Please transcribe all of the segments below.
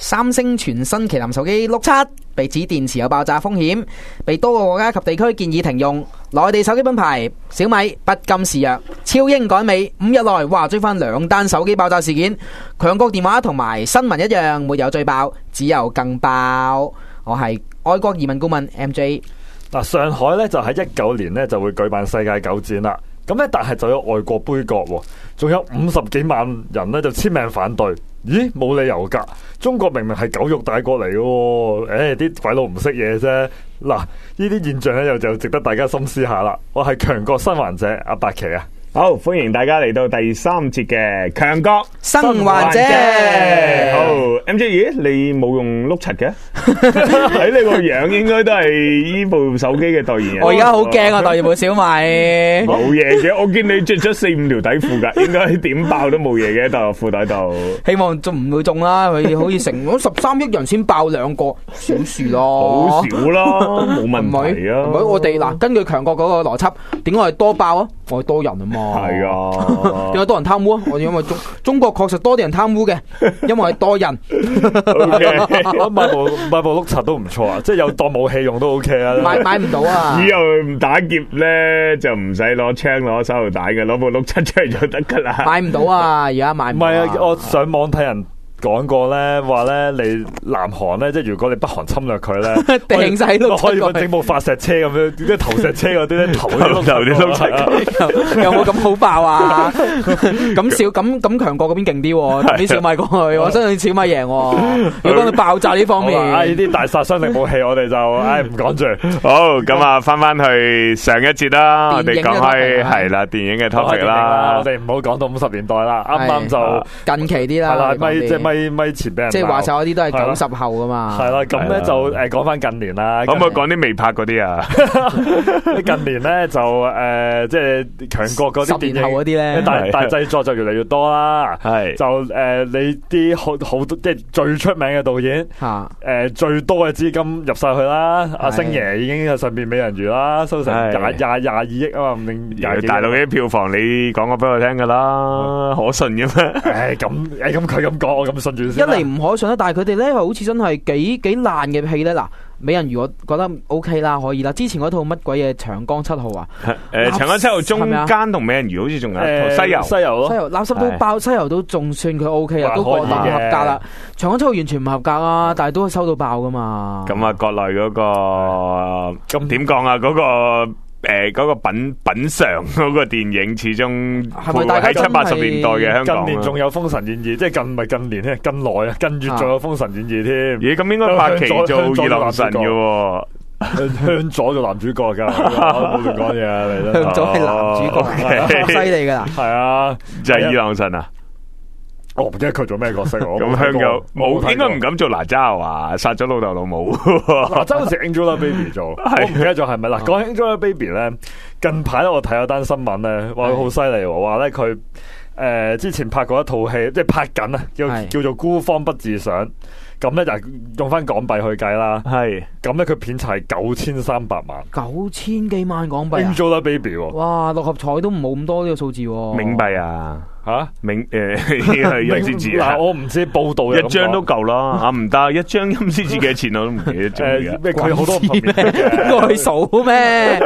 三星全新麒麟手機 Note 7被指電池有爆炸風險，被多個國家及地區建議停用。內地手機品牌小米不甘示弱，超英趕美，5日內追翻2單手機爆炸事件。強國電話同埋新聞一樣，沒有最爆，只有更爆。我係愛國移民顧問 MJ。 嗱，上海咧就喺19年咧就會舉辦世界九展啦。咁咧，但係就有外國杯葛，仲有50幾萬人咧就簽名反對。咦，冇理由噶！中國明明係狗肉大國嚟嘅，啲鬼佬唔識嘢啫。嗱，呢啲現象咧就值得大家深思下啦。我係強國生還者阿白棋啊！ 好，歡迎大家嚟到第3節嘅強國生還者。 好 ，MJ 咦，你冇用Note 7嘅？睇你個樣，應該都係呢部手機嘅代言人。 我而家好驚啊，代言部小米。 冇嘢嘅，我見你着咗4-5條底褲噶，應該點爆都冇嘢嘅，袋落褲袋度。 希望仲唔會中啦，佢好似成咗13億人先爆2個，小事咯， 好少咯，冇問題啊。 唔係我哋嗱，根據強國嗰個邏輯，點解係多爆啊？我係多人啊嘛。 係啊， 點解多人貪污啊？我因為中國確實多啲人貪污嘅，因為係多人。 我買部Note 7都唔錯啊，即係有當武器用都 OK 啊。 買唔到啊！ 以後唔打劫咧，就唔使攞槍攞手榴彈嘅，攞部Note 7出嚟就得噶啦。 買唔到啊！而家買唔到。唔係啊，我上網睇人講過咧，話咧你南韓咧，即係如果你北韓侵略佢咧， 掟晒都可以整部發射車咁樣，啲投石車嗰啲咧投啲Note 7， 有冇咁好爆啊？咁強國嗰邊勁啲，啲小米過去，我相信小米贏。如果佢爆炸呢方面， 呢啲大殺傷力武器，我哋就唔講住。 好，咁啊，翻去上一節啦，我哋講開係啦，電影嘅 topic 啦， 我哋唔好講到50年代啦，啱啱就近期啲啦， 係啦，咪前俾人即係話晒嗰啲都係90後噶嘛， 係啦，咁咧就講翻近年啦， 可唔可以講啲未拍嗰啲啊？ 近年咧就即係強國嗰啲電影 10年後嗰啲咧， 大製作就越嚟越多啦，係就你啲好多即係最出名嘅導演，最多嘅資金入晒去啦，阿星爺已經喺上邊美人魚啦，收成22億啊嘛，唔定大陸啲票房你講過俾我聽噶啦，可信嘅咩？ 咁佢咁講，我咁信住先。 一嚟唔可信啦，但係佢哋咧好似真係幾爛嘅戲咧。嗱，美人魚我覺得 OK 啦，可以啦。之前嗰套乜鬼嘢長江7號啊？ 長江7號中間同美人魚好似仲有一套西遊咯。 西遊垃圾都爆，西遊都仲算佢 OK 啊，都過合格啦。長江7號完全唔合格啊，但係都收到爆噶嘛。 咁啊，國內嗰個咁點講啊？嗰個品嘗嗰個電影，始終係咪喺70-80年代嘅香港？ 近年仲有《封神演義》，即係唔係近年咧，近來啊，跟住仲有《封神演義》添。 咦，咁應該白棋做二郎神嘅， 向左做男主角噶，冇亂講嘢啊！嚟向左係男主角，犀利噶啦， 係啊， 就係二郎神啊！ 我唔記得佢做咩角色， 咁香港冇，應該唔敢做哪吒啊！殺咗老豆老母， 哪吒好似 Angelababy 做，我唔記得咗係咪啦？講 Angelababy 咧，近排咧我睇咗單新聞咧，話佢好犀利，話咧佢之前拍過一套戲，即係拍緊啊，叫做孤芳不自賞。咁咧就用翻港幣去計啦，係咁咧佢片酬係9300萬 ，9000幾萬港幣。 Angelababy 哇，6合彩都冇咁多呢個數字， 冥幣啊！ 吓陰司紙啊！ 我唔知報道一張都夠啦，唔得一張陰司紙嘅錢我都唔記得咗。 咩佢好多咩？去數咩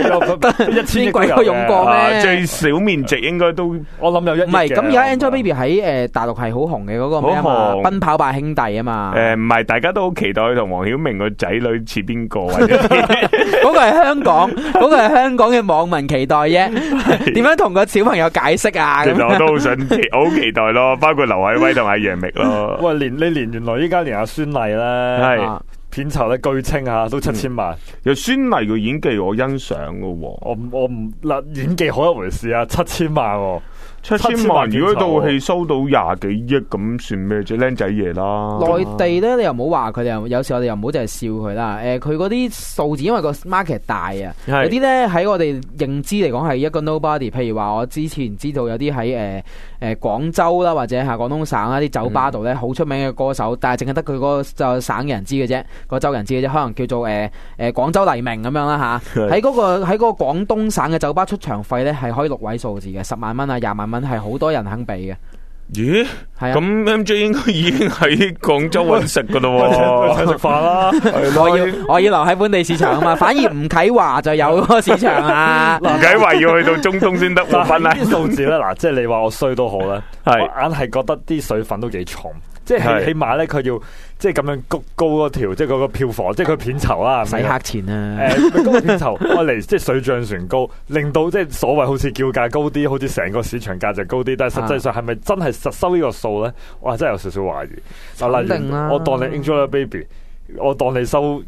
？1000鬼都用過咩？ 最小面值應該都我諗有1億嘅。 唔係咁而家 Angelababy 喺大陸係好紅嘅嗰個咩啊嘛？奔跑吧兄弟啊嘛。 唔係大家都好期待同黃曉明個仔女似邊個？ 嗰個係香港，嗰個係香港嘅網民期待啫。點樣同個小朋友解釋啊？ 好期待咯，包括劉愷威同阿楊冪咯。 喂，原來依家連阿孫儷咧，係片酬咧據稱啊都7000萬。 有孫儷嘅演技我欣賞噶， 我唔嗱演技好一回事啊，7000萬。 7000萬，如果套戲收到20幾億咁算咩啫？僆仔嘢啦。 內地咧，你又唔好話佢哋，有時我哋又唔好淨係笑佢啦。佢嗰啲數字，因為個 market 大啊，有啲咧喺我哋認知嚟講係一個 nobody。譬如話我之前知道有啲喺廣州啦，或者係廣東省啦啲酒吧度咧好出名嘅歌手，但係淨係得佢嗰個就省嘅人知嘅啫，個州人知嘅啫，可能叫做廣州黎明咁樣啦嚇。喺嗰個廣東省嘅酒吧出場費咧係可以6位數字嘅，10萬蚊啊，20萬蚊係好多人肯俾嘅。 咦？ 係啊， 咁 MJ 應該已經喺廣州揾食噶咯喎， 請食飯啦。 我要留喺本地市場啊嘛，反而吳啟華就有嗰個市場啊。 唔計話要去到中東先得喎，分啦。 啲數字咧，嗱，即係你話我衰都好啦，我硬係覺得啲水分都幾重。即係起碼咧，佢要即係咁樣谷高嗰條，即係嗰個票房，即係佢片酬啦， 洗黑錢啊！ 高個片酬，我嚟即係水漲船高，令到即係所謂好似叫價高啲，好似成個市場價值高啲，但係實際上係咪真係實收呢個數咧？我真係有少少懷疑。 肯定啦！ 我當你 Angelababy， 我當你收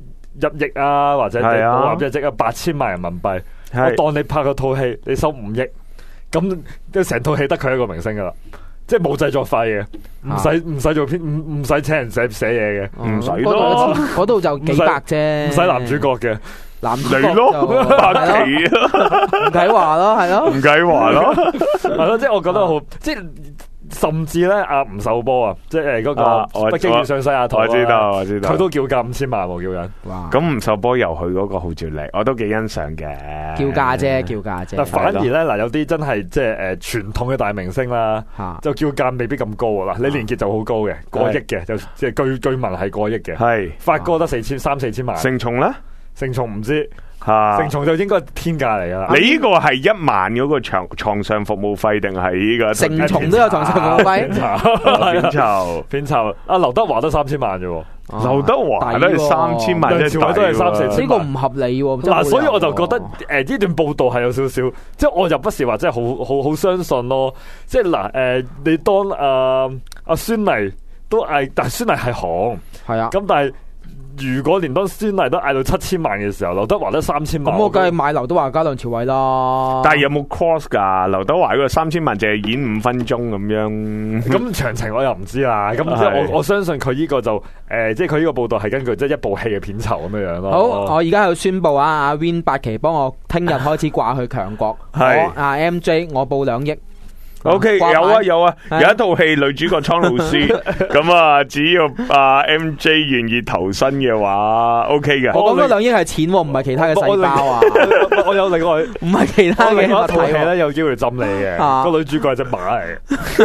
1億啊，或者你冇1億啊，8,000萬人民幣，我當你拍嗰套戲，你收5億，咁即係成套戲得佢一個明星噶啦。即係冇製作費嘅，唔使做編，唔使請人寫嘢嘅，唔使咯。 嗰度就幾百啫， 唔使男主角嘅， 男主角咯，白旗咯， 吳啟華咯，係咯， 吳啟華咯， 係咯。即係我覺得好，即係甚至咧，阿吳秀波啊，即係嗰個北京遇上西雅圖， 我知道， 佢都叫價5,000萬喎，叫人。 哇！咁吳秀波又去嗰個號召力，我都幾欣賞嘅。 叫價啫。 但反而咧嗱，有啲真係即係傳統嘅大明星啦，就叫價未必咁高啊。李連杰就好高嘅，過億嘅，就即係據聞係過億嘅。係發哥得3,000-4,000萬。成蟲咧？成蟲唔知。成蟲就應該係天價嚟噶啦。你呢個係1萬嗰個床上服務費定係呢個？ 成蟲都有床上服務費。 片酬阿劉德華都3,000萬啫。 劉德華都係3,000萬， 梁朝偉都係3,000-4,000。 呢個唔合理喎。 嗱，所以我就覺得呢段報道係有少少，即係我又不是話真係好相信咯。即係嗱你當阿孫儷都嗌，但係孫儷係紅，係啊，咁但係。如果連當孫儷都嗌到7,000萬嘅時候，劉德華得3,000萬， 咁我梗係買劉德華加梁朝偉啦。 但係有冇 cross 噶？劉德華嗰個3,000萬淨係演5分鐘咁樣，咁詳情我又唔知啦。咁即係我相信佢呢個就即係佢呢個報道係根據即係一部戲嘅片酬咁樣樣咯。 好，我而家喺度宣布啊，阿 Win 8期幫我聽日開始掛去強國，我阿 MJ 我報2億。 OK， 有啊，有一套戲女主角蒼老師，咁啊，只要MJ 願意投身嘅話 ，OK 嘅。 我講嗰2億係錢，唔係其他嘅細胞啊。 我有另外， 唔係其他嘅一套戲咧，有機會浸你嘅。個女主角係隻馬嚟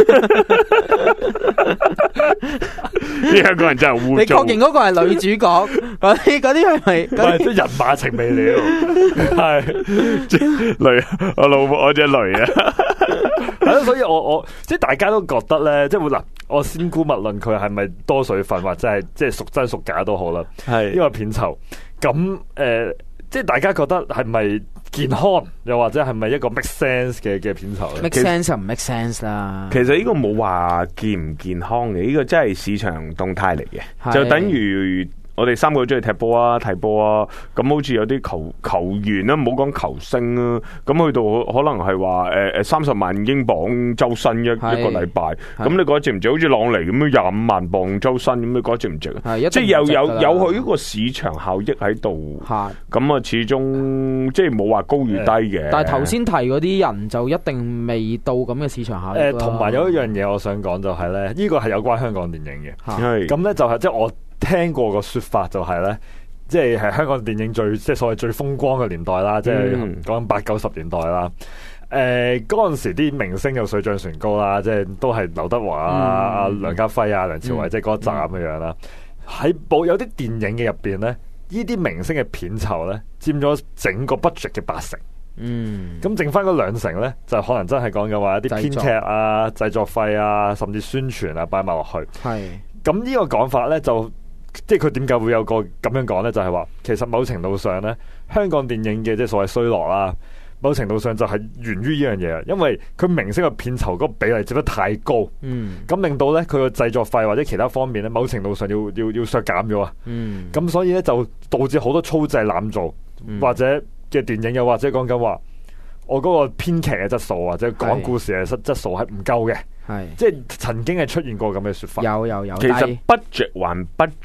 嘅。 香港人真係污糟。 你確認嗰個係女主角？嗰啲係咪？ 即係人馬情未了，係雷，我老婆我隻雷啊。 係咯，所以我即係大家都覺得咧，即係嗱，我先估勿論佢係咪多水分或者係即係屬真屬假都好啦。係因為片酬咁即係大家覺得係咪健康，又或者係咪一個 make sense 嘅片酬咧 ？make sense 就唔 make sense 啦。 其實呢個冇話健唔健康嘅，呢個真係市場動態嚟嘅，就等於。我哋3個都中意踢波啊，睇波啊，咁好似有啲球員啦，唔好講球星啊，咁去到可能係話30萬英鎊周薪一個禮拜，咁你覺得值唔值？好似朗尼咁樣25萬鎊周薪，咁你覺得值唔值啊？即係有佢呢個市場效益喺度，咁啊始終即係冇話高與低嘅。 但係頭先提嗰啲人就一定未到咁嘅市場效益。 同埋有一樣嘢我想講就係咧，呢個係有關香港電影嘅，咁咧就係即係我。聽過個說法就係咧，即係香港電影即係所謂最風光嘅年代啦，即係講緊80-90年代啦。嗰陣時啲明星又水漲船高啦，即係都係劉德華啊、梁家輝啊、梁朝偉，即係嗰一紮咁樣啦。喺有啲電影嘅入邊咧，呢啲明星嘅片酬咧，佔咗整個 budget 嘅80%。咁剩翻嗰2成咧，就可能真係講嘅話一啲編劇啊、製作費啊，甚至宣傳啊，擺埋落去。係咁呢個講法咧就。即係佢點解會有個咁樣講呢？就係話，其實某程度上呢，香港電影嘅即係所謂衰落啦，某程度上就係源於呢樣嘢，因為佢明星嘅片酬嗰個比例接得太高，咁令到呢，佢個製作費或者其他方面呢，某程度上要削減咗啊，咁所以呢，就導致好多粗製濫造或者嘅電影，又或者講緊話，我嗰個編劇嘅質素或者講故事嘅質素係唔夠嘅。係，即係曾經係出現過咁嘅說法。有， 其實 budget 還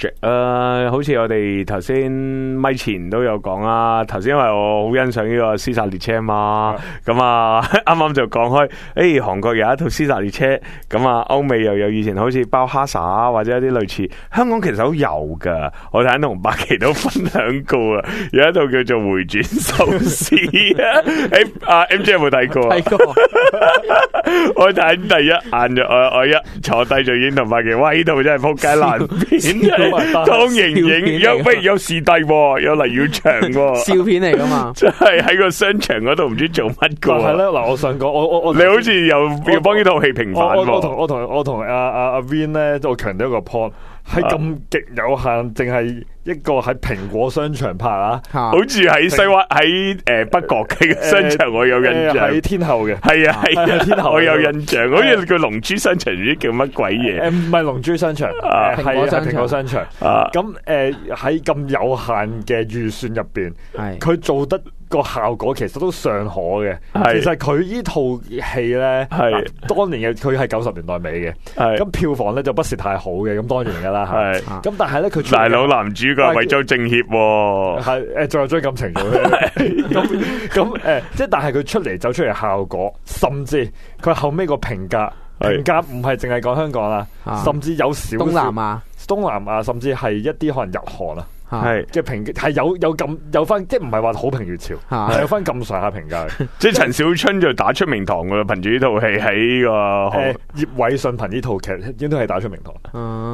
budget 好似我哋頭先咪前都有講啦。頭先因為我好欣賞呢個《屍殺列車》嘛，咁啊啱啱就講開，韓國有一套《屍殺列車》，咁啊歐美又有以前好似包哈薩或者一啲類似，香港其實都有噶。我睇同8期都分享過啊，有一套叫做《回轉壽司》啊，MJ 有冇睇過？睇過，我睇第一。 晏咗，我一坐低就已經同白奇威到真係撲街爛片，湯盈盈不如有視帝，有黎耀祥， 笑片嚟噶嘛？ 真係喺個商場嗰度唔知做乜噶。 係咧，嗱，我想講，我你好似又要幫呢套戲平反。 我同阿 Vin 咧，都強調一個 point。係咁極有限，淨係一個喺蘋果商場拍啊， 好似喺西灣喺北角嘅商場，我有印象。 喺天后嘅， 係啊，天后我有印象，好似叫龍珠商場，唔知叫乜鬼嘢。 唔係龍珠商場，係蘋果商場。咁喺咁有限嘅預算入邊，佢做得個效果其實都尚可嘅。其實佢呢套戲咧，當年嘅佢係90年代尾嘅，咁票房咧就不是太好嘅，咁當然噶啦，係。咁但係咧，佢大佬男主角為咗政協， 係仲有追感情做咁即係但係佢走出嚟效果，甚至佢後尾個評價唔係淨係講香港啦，甚至有少少東南亞，甚至係一啲可能日韓啊。係嘅評係有翻，即係唔係話好評如潮，係有翻咁上下評價。 即係陳小春就打出名堂噶啦，憑住呢套戲喺個葉偉信憑呢套劇應該係打出名堂。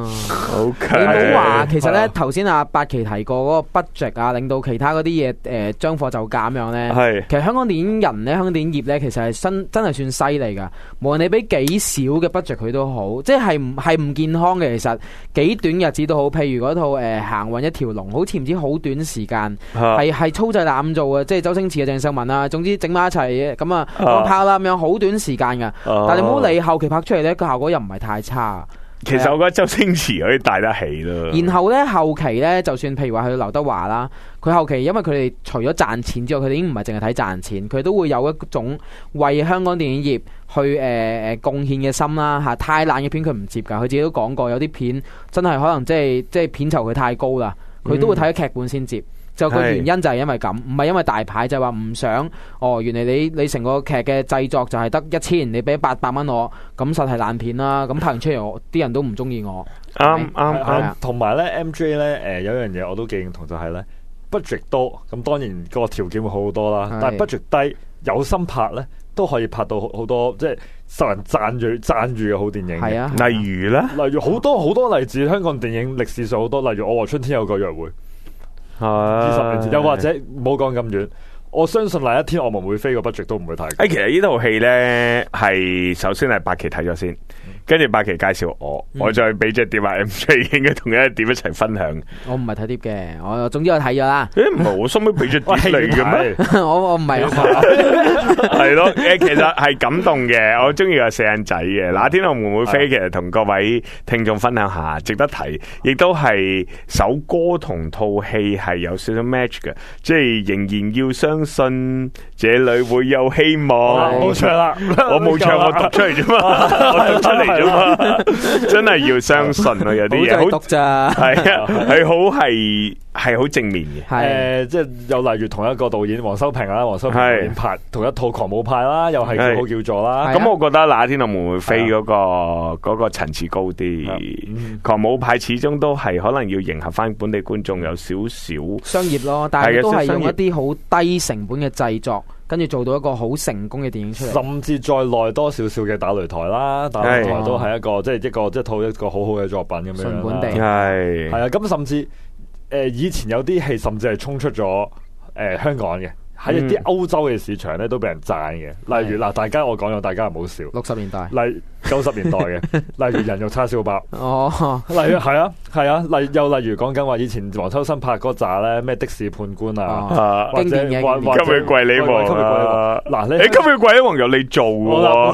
OK， 你唔好話，其實咧頭先阿八奇提過嗰個 budget 啊，令到其他嗰啲嘢將貨就價咁樣咧。係其實香港電影人咧，香港電影業咧，其實係真係算犀利噶。無論你俾幾少嘅 budget 佢都好，即係唔健康嘅。其實幾短日子都好，譬如嗰套行運一條龍。好似唔知好短時間，係粗製濫造嘅，即係周星馳嘅鄭秀文啊，總之整埋一齊咁啊，拍啦咁樣，好短時間噶。但係你唔好理後期拍出嚟咧，個效果又唔係太差。 其實我覺得周星馳可以帶得起咯。 然後咧後期咧，就算譬如話去劉德華啦，佢後期因為佢哋除咗賺錢之外，佢哋已經唔係淨係睇賺錢，佢都會有一種為香港電影業去貢獻嘅心啦嚇。太爛嘅片佢唔接㗎，佢自己都講過，有啲片真係可能即係片酬佢太高啦。佢都會睇劇本先接，就個原因就係因為咁，唔係因為大牌，就係話唔想原來你成個劇嘅製作就係得1000，你俾800蚊我，咁實係爛片啦。咁拍完出嚟，啲人都唔中意我。 啱。同埋咧 MJ 咧有樣嘢我都幾認同，就係咧 budget 多，咁當然個條件會好好多啦。但係 budget 低，有心拍咧都可以拍到好多，即係受人讚譽嘅好電影。係啊， 例如咧， 例如好多例子，香港電影歷史上好多，例如《我和春天有個約會》，20年前，又或者唔好講咁遠。我相信那一天我們會飛個 budget 都唔會太高。 其實呢套戲咧係首先係八奇睇咗先，跟住八奇介紹我再俾隻碟啊 MJ 應該同一隻碟一齊分享。 我唔係睇碟嘅，我總之我睇咗啦。 唔係我收尾俾隻碟嚟嘅咩？ 我唔係。 係咯，其實係感動嘅，我中意個四眼仔嘅。那天我們會飛，其實同各位聽眾分享下，值得提，亦都係首歌同套戲係有少少 match 嘅，即係仍然要相信這裏會有希望。 冇唱啦， 我冇唱，我讀出嚟啫嘛，我讀出嚟啫嘛，真係要相信啊！有啲嘢好讀咋， 係啊，係好正面嘅。 即係又例如同一個導演黃修平啦，黃修平導演拍同一套《狂舞派》啦，又係叫好叫座啦。 咁我覺得那天我們會飛嗰個層次高啲，狂舞派始終都係可能要迎合翻本地觀眾，有少少商業咯，但係都係用一啲好低成本嘅製作，跟住做到一個好成功嘅電影出嚟， 甚至再耐多少少嘅打擂台啦，打擂台都係一個即係一套一個好好嘅作品咁樣。 純本地係啊，咁甚至以前有啲戲甚至係衝出咗香港嘅。喺一啲歐洲嘅市場咧，都俾人讚嘅。例如嗱，大家我講咗，大家唔好笑。 60年代， 例90年代嘅，例如人肉叉燒包。 哦， 例如係啊，例如講緊話以前黃秋生拍嗰扎咧，咩的士判官啊，或者經典嘅或者吸血鬼女王嗱， 你吸血鬼女王由你做喎，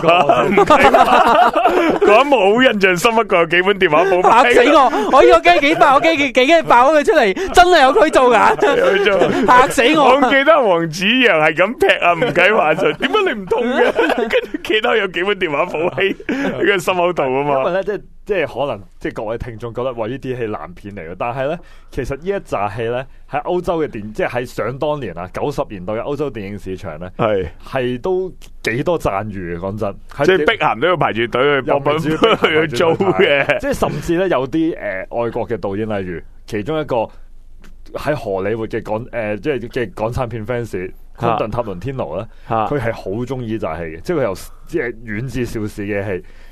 講冇印象深刻過有幾本電話簿， 嚇死我！我呢個機幾爆，我機幾驚爆佢出嚟，真係有佢做㗎，嚇死我！ 我記得黃子揚係咁劈啊，唔計話術，點解你唔痛嘅？跟住其他有幾本電話簿喺個心口度啊嘛。 因為咧，即係可能即係各位聽眾覺得話呢啲戲爛片嚟嘅，但係咧，其實呢一紮戲咧喺歐洲嘅電，即係喺想當年啊90年代嘅歐洲電影市場咧，係都幾多讚譽嘅。講真， 即係碧咸都要排住隊去幫幫去做嘅。 即係甚至咧有啲外國嘅導演，例如其中一個喺荷里活嘅即係嘅港產片 fans， 昆頓塔倫天奴咧，佢係好中意呢紮戲嘅，即係佢由即係遠至邵氏嘅戲。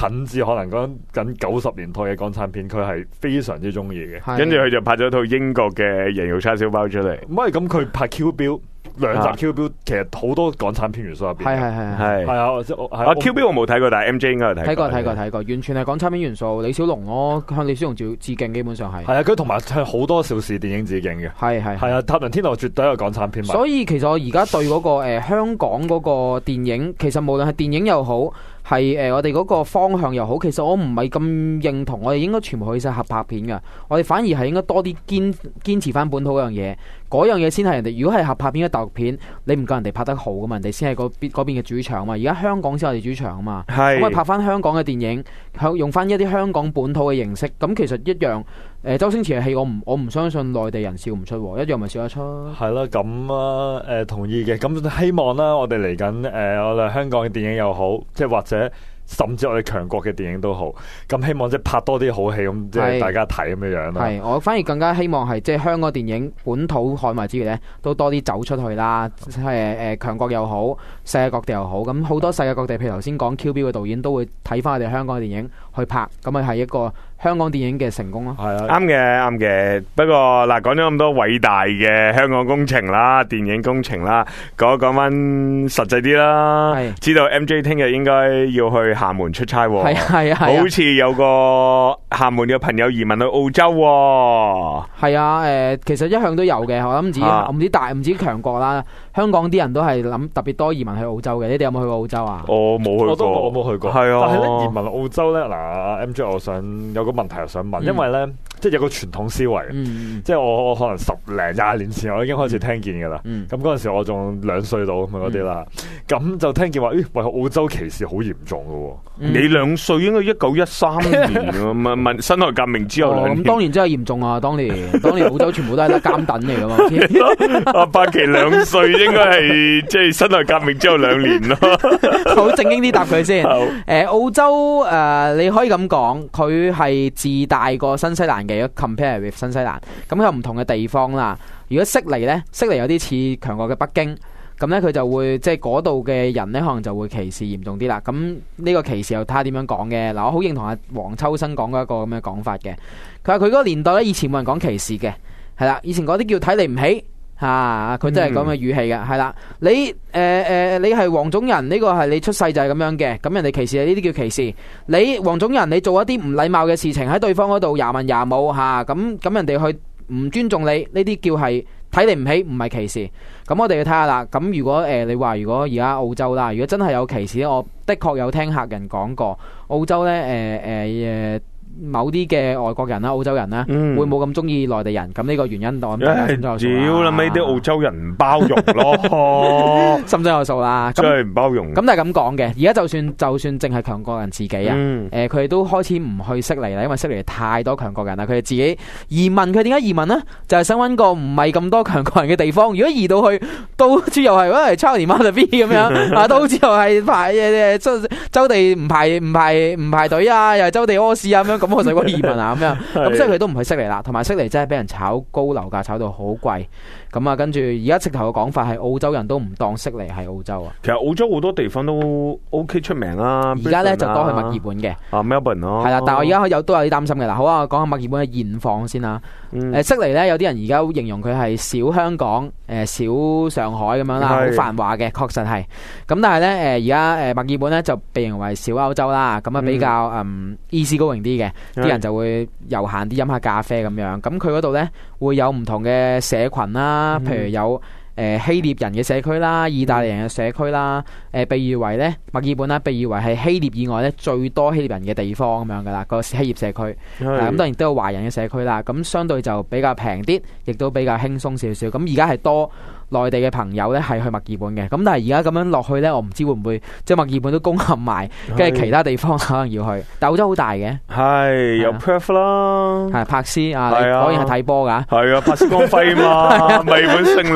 近至可能講緊90年代嘅港產片，佢係非常之中意嘅。 跟住佢就拍咗套英國嘅羊肉叉燒包出嚟。 唔係咁，佢拍 Q 標2集 Q 標，其實好多港產片元素入邊。係啊 ，Q 標我冇睇過，但係 MJ 應該有睇過。 睇過，完全係港產片元素。李小龍咯，向李小龍致敬，基本上係。 係啊，佢同埋向好多邵氏電影致敬嘅。係啊，《塔倫天奴》絕對係一個港產片。 所以其實我而家對嗰個香港嗰個電影，其實無論係電影又好，係我哋嗰個方向又好，其實我唔係咁認同，我哋應該全部去晒合拍片噶。我哋反而係應該多啲堅持翻本土嗰樣嘢，嗰樣嘢先係人哋。如果係合拍片嘅大陸片，你唔夠人哋拍得好噶嘛，人哋先係嗰邊嘅主場嘛。而家香港先係我哋主場啊嘛，咁我拍翻香港嘅電影，用翻一啲香港本土嘅形式，咁其實一樣。周星馳嘅戲我唔相信內地人笑唔出，一樣咪笑得出。 係啦，咁啊同意嘅。咁希望啦，我哋嚟緊我哋香港嘅電影又好，即係或者甚至我哋強國嘅電影都好，咁希望即係拍多啲好戲，咁即係大家睇咁樣樣啦。 係，我反而更加希望係即係香港電影本土捍衞之餘咧，都多啲走出去啦。強國又好，世界各地又好，咁好多世界各地，譬如頭先講 Q 標嘅導演都會睇翻我哋香港嘅電影去拍，咁咪係一個香港電影嘅成功咯。 係啊， 啱嘅。不過嗱，講咗咁多偉大嘅香港工程啦、電影工程啦，講翻實際啲啦。知道 MJ 聽日應該要去廈門出差喎。係啊，好似有個廈門嘅朋友移民去澳洲喎。係啊，其實一向都有嘅。我諗唔止強國啦，香港啲人都係諗特別多移民去澳洲嘅。你哋有冇去過澳洲啊？ 我冇去過， 我冇去過。係啊，但係咧移民澳洲咧，嗱 MJ 我想有個問題又想問，因為咧即係有個傳統思維，即係我可能10零20年前我已經開始聽見噶啦。咁嗰陣時我仲2歲到咁嗰啲啦，咁就聽見話，喂，澳洲歧視好嚴重噶。 你2歲應該1913年啊，問辛亥革命之後2年。 咁當年真係嚴重啊！當年澳洲全部都係監躉嚟噶嘛。 阿伯奇2歲應該係即係辛亥革命之後2年咯。 好正經啲答佢先。澳洲你可以咁講，佢係自大過新西蘭嘅，compare with 新西蘭。咁有唔同嘅地方啦。如果悉尼呢，悉尼有啲似強國嘅北京。咁咧佢就會即係嗰度嘅人咧，可能就會歧視嚴重啲啦。咁呢個歧視又睇下點樣講嘅。嗱，我好認同阿黃秋生講嗰一個咁嘅講法嘅。佢話佢嗰個年代咧，以前冇人講歧視嘅，係啦，以前嗰啲叫睇你唔起嚇，佢真係咁嘅語氣嘅，係啦。你你係黃種人，呢個係你出世就係咁樣嘅，咁人哋歧視你，呢啲叫歧視。你黃種人，你做一啲唔禮貌嘅事情喺對方嗰度廿文廿武嚇，咁人哋去唔尊重你，呢啲叫係睇你唔起，唔係歧視。咁我哋要睇下啦。咁如果你話如果而家澳洲啦，如果真係有歧視咧，我的確有聽客人講過，澳洲咧某啲嘅外國人啦、澳洲人啦，會冇咁中意內地人。咁呢個原因我諗大家心中有數啦。 屌啦，咪啲澳洲人唔包容咯， 心中有數啦。 真係唔包容。 咁但係咁講嘅，而家就算淨係強國人自己啊，佢哋都開始唔去悉尼啦，因為悉尼太多強國人啦。佢哋自己移民，佢點解移民呢？就係想搵個唔係咁多強國人嘅地方。如果移到去，都好似又係喂Charlie Motherby咁樣啊，都好似又係排周地唔排隊啊，又係周地屙屎啊咁樣。咁我就講移民啊咁樣，咁所以佢都唔去悉尼啦，同埋悉尼真係俾人炒高樓價，炒到好貴。咁啊，跟住而家直頭嘅講法係澳洲人都唔當悉尼係澳洲啊。 其實澳洲好多地方都 OK 出名啦。 而家咧就多去墨爾本嘅。 Melbourne 咯。係啦，但係我而家都有啲擔心嘅啦。好啊，講下墨爾本嘅現況先啦。悉尼咧有啲人而家形容佢係小香港、小上海咁樣啦，好繁華嘅，確實係。咁但係咧而家墨爾本咧就被認為小歐洲啦，咁啊比較easy going啲嘅，啲人就會悠閒啲飲下咖啡咁樣。咁佢嗰度咧會有唔同嘅社群啦，譬如有希臘人嘅社區啦、意大利人嘅社區啦，被譽為咧墨爾本啦，被譽為係希臘以外咧最多希臘人嘅地方咁樣噶啦，個希臘社區。咁當然都有華人嘅社區啦，咁相對就比較平啲，亦都比較輕鬆少少。咁而家係多內地嘅朋友咧係去墨爾本嘅，咁但係而家咁樣落去咧，我唔知會唔會即係墨爾本都攻陷埋，跟住其他地方可能要去。但澳洲好大嘅， 係有 Perth 啦， 係柏斯啊，果然係睇波噶， 係啊，柏斯光輝嘛，墨爾本勝利同埋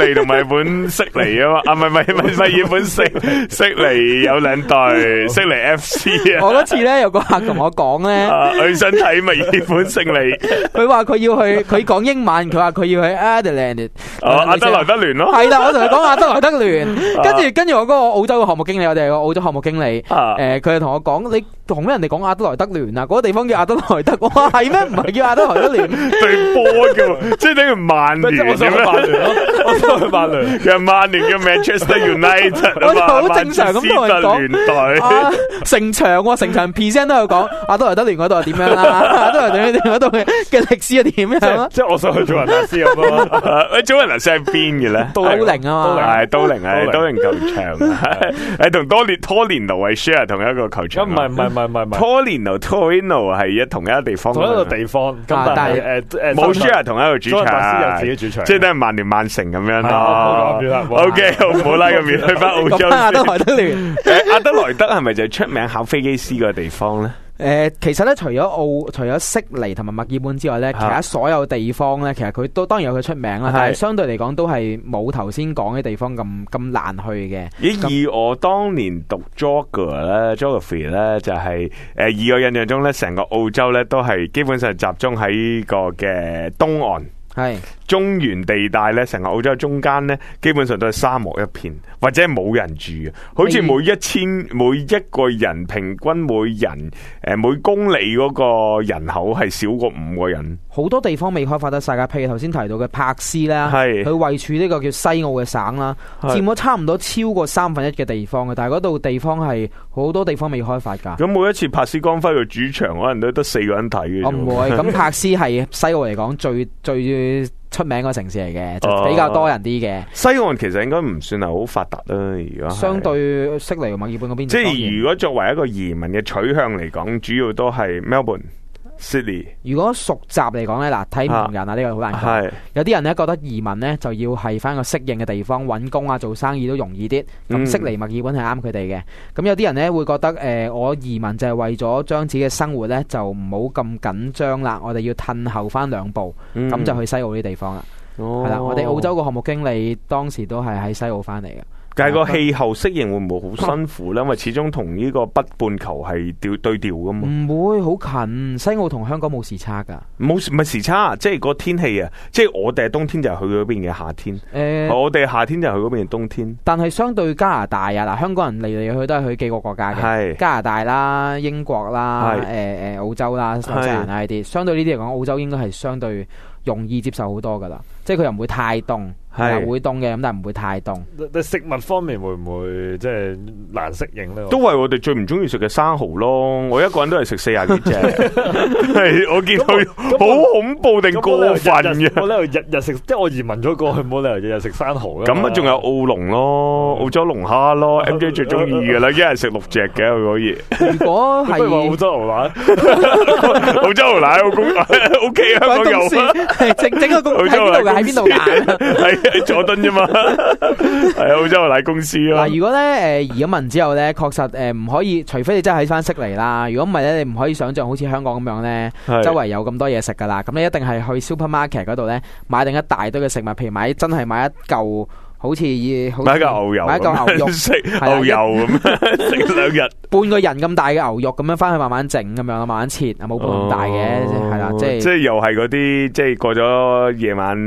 本悉尼啊嘛，唔係墨爾本悉尼有兩隊悉尼 FC 啊。 我嗰次咧有個客同我講咧， 佢想睇墨爾本勝利， 佢話佢要去，佢講英文，佢話佢要去 Adelaide， 阿德萊德聯咯。 係啦，我同佢講阿德萊德聯，跟住我嗰個澳洲嘅項目經理，我哋個澳洲項目經理，佢就同我講，你同咩人哋講阿德萊德聯啊？嗰個地方叫阿德萊德，我話係咩？唔係叫阿德萊德聯， 對波嘅，即係等於曼聯。 我想去曼聯咯，我想去曼聯。 其實曼聯叫 Manchester United 我哋好正常咁同人講，成場 present 都有講阿德萊德聯嗰度係點樣啦，阿德萊德聯嗰度嘅歷史係點樣啊？ 即係我想去祖雲達斯咁咯。 祖雲達斯係邊嘅咧？ 都靈啊嘛， 係都靈球場，係同拖連奴係 share 同一個球場。 唔係， 拖連奴 Torino 係同一個地方， 同一個地方。咁但係冇 share 同一個主場， 有自己主場， 即係都係曼聯曼城咁樣咯。 O K， 唔好拉個面去翻澳洲。 阿德萊德聯， 阿德萊德係咪就係出名考飛機師個地方咧？ 其實咧，除咗悉尼同埋墨爾本之外咧，其他所有地方咧，其實佢都當然有佢出名啦，但係相對嚟講都係冇頭先講嘅地方咁難去嘅。 以我當年讀 geography 咧，就係以我印象中咧，成個澳洲咧都係基本上集中喺個嘅東岸。係中原地帶咧，成個澳洲中間咧，基本上都係沙漠一片，或者冇人住嘅。好似每一個人平均每公里嗰個人口係少過5個人。好多地方未開發得晒㗎，譬如頭先提到嘅珀斯啦，佢位處呢個叫西澳嘅省啦，佔咗差唔多超過1/3嘅地方嘅，但係嗰度地方係好多地方未開發㗎。 咁每一次珀斯光輝嘅主場，可能都得4個人睇嘅。我唔會，咁珀斯係西澳嚟講最出名個城市嚟嘅，就比較多人啲嘅。西岸其實應該唔算係好發達啦，而家相對悉尼、墨爾本嗰邊。 即係如果作為一個移民嘅取向嚟講，主要都係 Melbourne、Sydney。 如果熟習嚟講咧，嗱睇唔同人啊，呢個好難講。有啲人咧覺得移民咧就要係翻個適應嘅地方，揾工啊、做生意都容易啲。咁悉尼、墨爾本係啱佢哋嘅。咁有啲人咧會覺得我移民就係為咗將自己嘅生活咧就唔好咁緊張啦，我哋要褪後翻2步，咁就去西澳呢啲地方啦。係啦，我哋澳洲個項目經理當時都係喺西澳翻嚟嘅。 但係個氣候適應會唔會好辛苦咧？因為始終同呢個北半球係對調噶嘛。 唔會，好近。西澳同香港冇時差噶。唔係時差，即係個天氣啊！即係我哋係冬天就係去嗰邊嘅夏天。我哋夏天就係去嗰邊嘅冬天。 但係相對加拿大啊，嗱，香港人嚟嚟去都係去幾個國家嘅。係加拿大啦、英國啦、澳洲啦、新西蘭呢啲。相對呢啲嚟講，澳洲應該係相對容易接受好多噶啦。即係佢又唔會太凍。係會凍嘅，咁但係唔會太凍。 但食物方面會唔會即係難適應咧？ 都係我哋最唔中意食嘅生蠔咯。我一個人都係食40幾隻，係我見佢好恐怖定過分嘅。 冇理由日日食，即係我移民咗過去，冇理由日日食生蠔。 咁啊，仲有澳龍咯，澳洲龍蝦咯，MJ 最中意噶啦，一日食6隻嘅佢可以。 如果係澳洲牛奶， 澳洲牛奶O K 香港有整個公司喺邊度揀？ 喺佐敦啫嘛，係澳洲牛奶公司咯。 嗱，如果咧移咗民之後咧，確實唔可以，除非你真係喺翻悉尼啦。如果唔係咧，你唔可以想象好似香港咁樣咧，周圍有咁多嘢食噶啦。咁你一定係去 supermarket 嗰度咧買定一大堆嘅食物，譬如買一嚿。好似買嚿牛油， 買嚿牛肉食牛油咁，食2日， 半個人咁大嘅牛肉咁樣翻去慢慢整咁樣啦，慢慢切，冇咁大嘅，係啦，即係又係嗰啲，即係過咗夜晚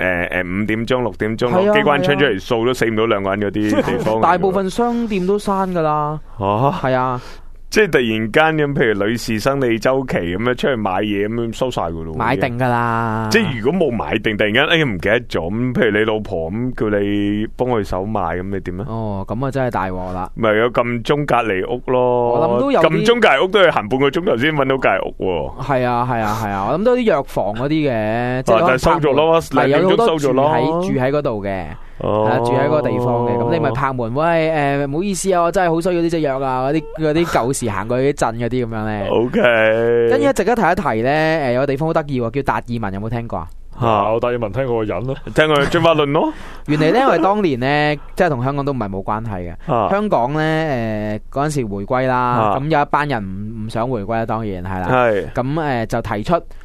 5點鐘6點鐘，機關槍出嚟掃都死唔到2個人嗰啲地方。 大部分商店都閂噶啦，係啊。 即係突然間咁，譬如女士生理周期咁樣出去買嘢咁樣收晒噶咯， 買定噶啦。 即係如果冇買定，突然間唔記得咗咁，譬如你老婆咁叫你幫佢手買咁，你點咧？ 哦，咁啊真係大鑊啦！ 咪有撳鐘隔離屋咯， 我諗都有撳鐘隔離屋都要行半個鐘頭先揾到隔離屋。係啊，我諗都有啲藥房嗰啲嘅，即係收咗咯， 有好多住喺嗰度嘅。住喺嗰個地方嘅，咁你咪拍門，喂，唔好意思啊，我真係好需要呢隻藥啊，嗰啲舊時行過去啲鎮嗰啲咁樣咧。 OK， 跟住值得提一提咧，有個地方好得意喎，叫達爾文，有冇聽過啊？ 我達爾文聽過個人咯， 聽過進化論咯。 原嚟咧，我哋當年咧，即係同香港都唔係冇關係嘅。香港咧，嗰陣時回歸啦，咁有一班人唔想回歸啦，當然係啦。係咁就提出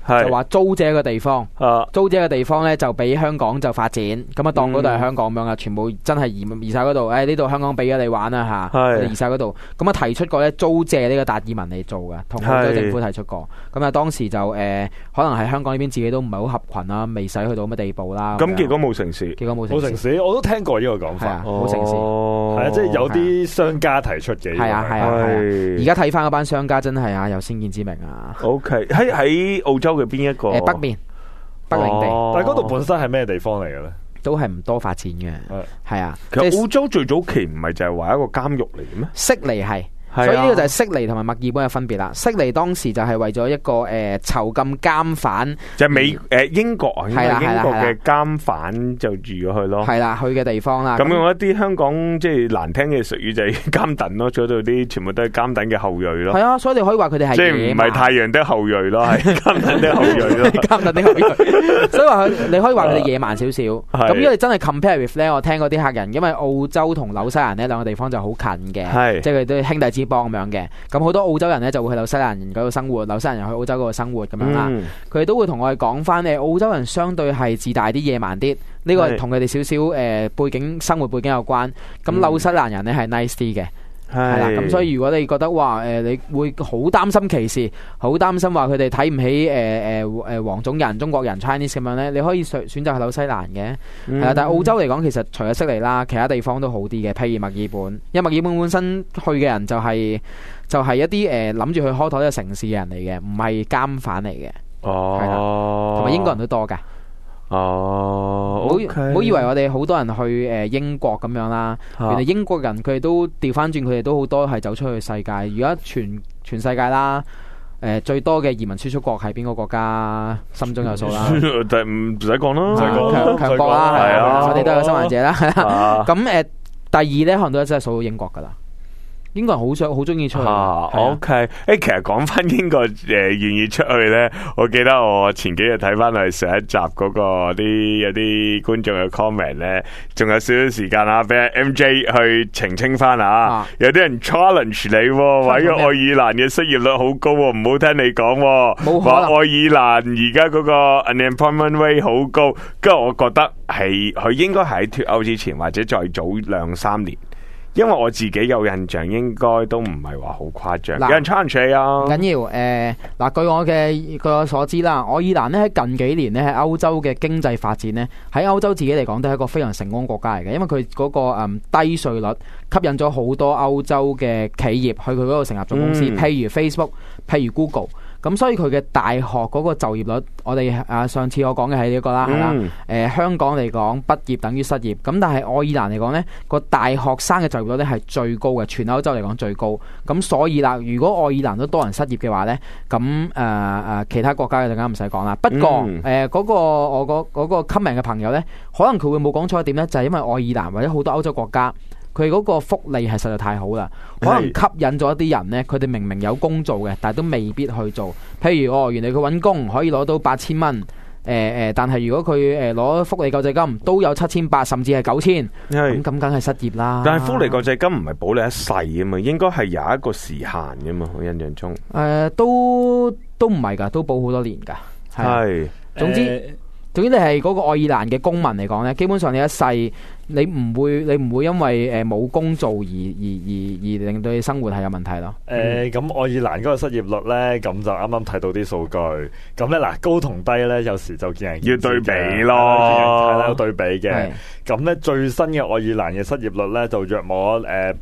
就話租借個地方，租借個地方咧就俾香港就發展，咁啊當嗰度係香港咁樣啊，全部真係移晒嗰度，呢度香港俾咗你玩啦嚇，移晒嗰度，咁啊提出過咧租借呢個達爾文嚟做嘅，同澳洲政府提出過，咁啊當時就可能係香港呢邊自己都唔係好合群啦，未使去到咁嘅地步啦。 咁結果冇成事， 冇成事，我都聽過呢個講法， 冇成事， 係啊，即係有啲商家提出嘅， 係啊，而家睇翻嗰班商家真係啊有先見之明啊。 OK， 喺澳洲嘅邊一個？ 北面北領地， 但係嗰度本身係咩地方嚟嘅咧？ 都係唔多發展嘅，係啊。 其實澳洲最早期唔係就係話一個監獄嚟嘅咩？ 悉尼係。所以呢個就係悉尼同埋墨爾本嘅分別啦。悉尼當時就係為咗一個囚禁監犯， 就係英國啊，英國嘅監犯就住咗去咯。 係啦，去嘅地方啦。 咁用一啲香港即係難聽嘅術語就係監躉咯，嗰度啲全部都係監躉嘅後裔咯。係啊，所以你可以話佢哋係即係唔係太陽的後裔咯，係監躉的後裔咯。 監躉的後裔，所以話你可以話佢哋野蠻少少。咁因為真係 compare with 咧，我聽嗰啲客人，因為澳洲同紐西蘭呢兩個地方就好近嘅，即係佢哋兄弟之邦咁樣嘅，咁好多澳洲人咧就會去紐西蘭嗰度生活，紐西蘭人去澳洲嗰度生活咁樣啦。佢哋都會同我哋講翻澳洲人相對係自大啲、野蠻啲，呢個同佢哋少少背景、生活背景有關。咁紐西蘭人咧係 nice 啲嘅。係啦，咁所以如果你覺得話你會好擔心歧視，好擔心話佢哋睇唔起黃種人、中國人 Chinese 咁樣咧，你可以選擇去紐西蘭嘅。係啦，但係澳洲嚟講，其實除咗悉尼啦，其他地方都好啲嘅，譬如墨爾本，因為墨爾本本身去嘅人就係一啲諗住去開拓呢個城市嘅人嚟嘅，唔係監犯嚟嘅。係啦，同埋英國人都多噶。唔好以為我哋好多人去英國咁樣啦，原來英國人佢哋都調翻轉，佢哋都好多係走出去世界。而家全世界啦，最多嘅移民輸出國係邊個國家？心中有數啦。 唔使講啦， 強國啦，係啊，我哋都係個生還者啦。咁第二咧，可能都真係數到英國噶啦。英國人好中意出去。 OK， 其實講翻英國願意出去咧，我記得我前幾日睇翻係上一集嗰個有啲觀眾嘅 comment 咧，仲有少少時間啊，俾 MJ 去澄清翻啊。有啲人 challenge 你，話呢個愛爾蘭嘅失業率好高，唔好聽你講，話愛爾蘭而家嗰個 unemployment rate 好高，跟住我覺得係佢應該喺脫歐之前或者再早2-3年。因為我自己有印象，應該都唔係話好誇張。有人 challenge 你啊？ 緊要據我所知啦，愛爾蘭咧喺近幾年咧喺歐洲嘅經濟發展咧，喺歐洲自己嚟講都係一個非常成功國家嚟嘅，因為佢嗰個低稅率吸引咗好多歐洲嘅企業去佢嗰度成立咗公司，譬如 Facebook， 譬如 Google。咁所以佢嘅大學嗰個就業率，我哋上次我講嘅係呢個啦，係啦。香港嚟講，畢業等於失業。咁但係愛爾蘭嚟講呢個大學生嘅就業率咧係最高嘅，全歐洲嚟講最高。咁所以啦，如果愛爾蘭都多人失業嘅話呢，咁其他國家就更加唔使講啦。不過我嗰個 comment 嘅朋友呢，可能佢會冇講錯一點呢，就係因為愛爾蘭或者好多歐洲國家。佢嗰個福利係實在太好啦，可能吸引咗一啲人呢，佢哋明明有工做嘅，但係都未必去做。譬如原來佢揾工可以攞到8000蚊，但係如果佢攞福利救濟金都有7800，甚至係9000，咁梗係失業啦。 但係福利救濟金唔係保你一世啊嘛，應該係有一個時限噶嘛，我印象中。 都唔係㗎，都保好多年㗎。係，總之你係嗰個愛爾蘭嘅公民嚟講呢，基本上你一世你唔會因為冇工做而令到你生活係有問題咯。 咁愛爾蘭嗰個失業率呢，咁就啱啱睇到啲數據。咁呢嗱，高同低呢，有時就見人要對比咯， 係啦，有對比嘅。咁呢最新嘅愛爾蘭嘅失業率呢，就約莫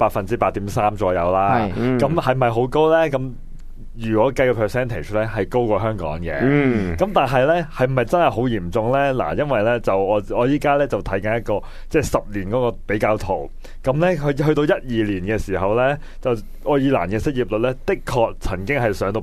8.3%左右啦。咁係咪好高呢？咁如果計個 percentage 咧，係高過香港嘅。咁但係咧，係咪真係好嚴重咧？嗱，因為咧就我依家咧就睇緊一個即係10年嗰個比較圖。咁咧去到12年嘅時候咧，就愛爾蘭嘅失業率咧，的確曾經係上到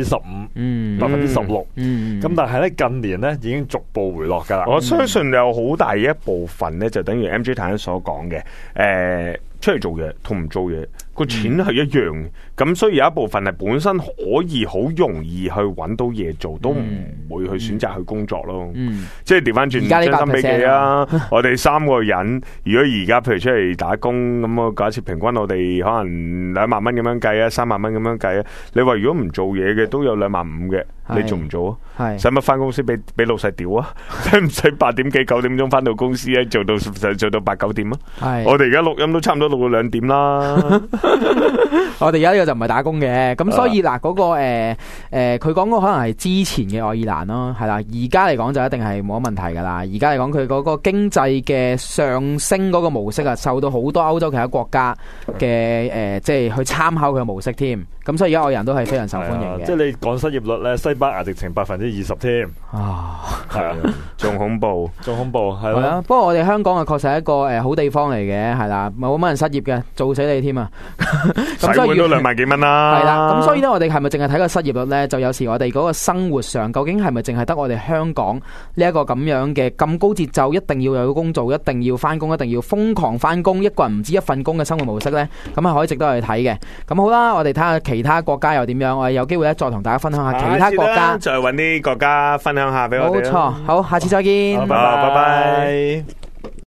15%、16%。咁但係咧近年咧已經逐步回落㗎啦。 我相信有好大一部分咧，就等於 MJ 頭先所講嘅，出嚟做嘢同唔做嘢個錢係一樣嘅，咁所以有一部分係本身可以好容易去揾到嘢做，都唔會去選擇去工作咯。即係調翻轉，將心比己啊！我哋3個人，如果而家譬如出嚟打工咁啊，假設平均我哋可能2萬蚊咁樣計啊，3萬蚊咁樣計啊，你話如果唔做嘢嘅都有2萬5嘅。 你做唔做啊？ 係使乜翻公司俾老細屌啊？使唔使8點幾9點鐘翻到公司咧？做到8、9點啊？ 係我哋而家錄音都差唔多錄到2點啦。 我哋而家呢個就唔係打工嘅，咁所以嗱嗰個佢講嗰可能係之前嘅愛爾蘭咯，係啦，而家嚟講就一定係冇乜問題噶啦。而家嚟講佢嗰個經濟嘅上升嗰個模式啊，受到好多歐洲其他國家嘅即係去參考佢嘅模式添。咁所以而家愛爾蘭都係非常受歡迎嘅。 即係你講失業率咧，西班牙直情20%添啊， 係啊， 仲恐怖， 係係啊。不過我哋香港啊，確實係一個好地方嚟嘅，係啦，冇乜人失業嘅，做死你添啊！ 洗碗都2萬幾蚊啦。 係啦，咁所以咧，我哋係咪淨係睇個失業率咧？就有時我哋嗰個生活上，究竟係咪淨係得我哋香港呢一個咁樣嘅咁高節奏，一定要有工做，一定要翻工，一定要瘋狂翻工，一個人唔止一份工嘅生活模式咧？咁係可以值得去睇嘅。咁好啦，我哋睇下其他國家又點樣，我哋有機會咧再同大家分享下其他國家， 再搵啲國家分享下俾我哋。 冇錯，好，下次再見， 拜拜。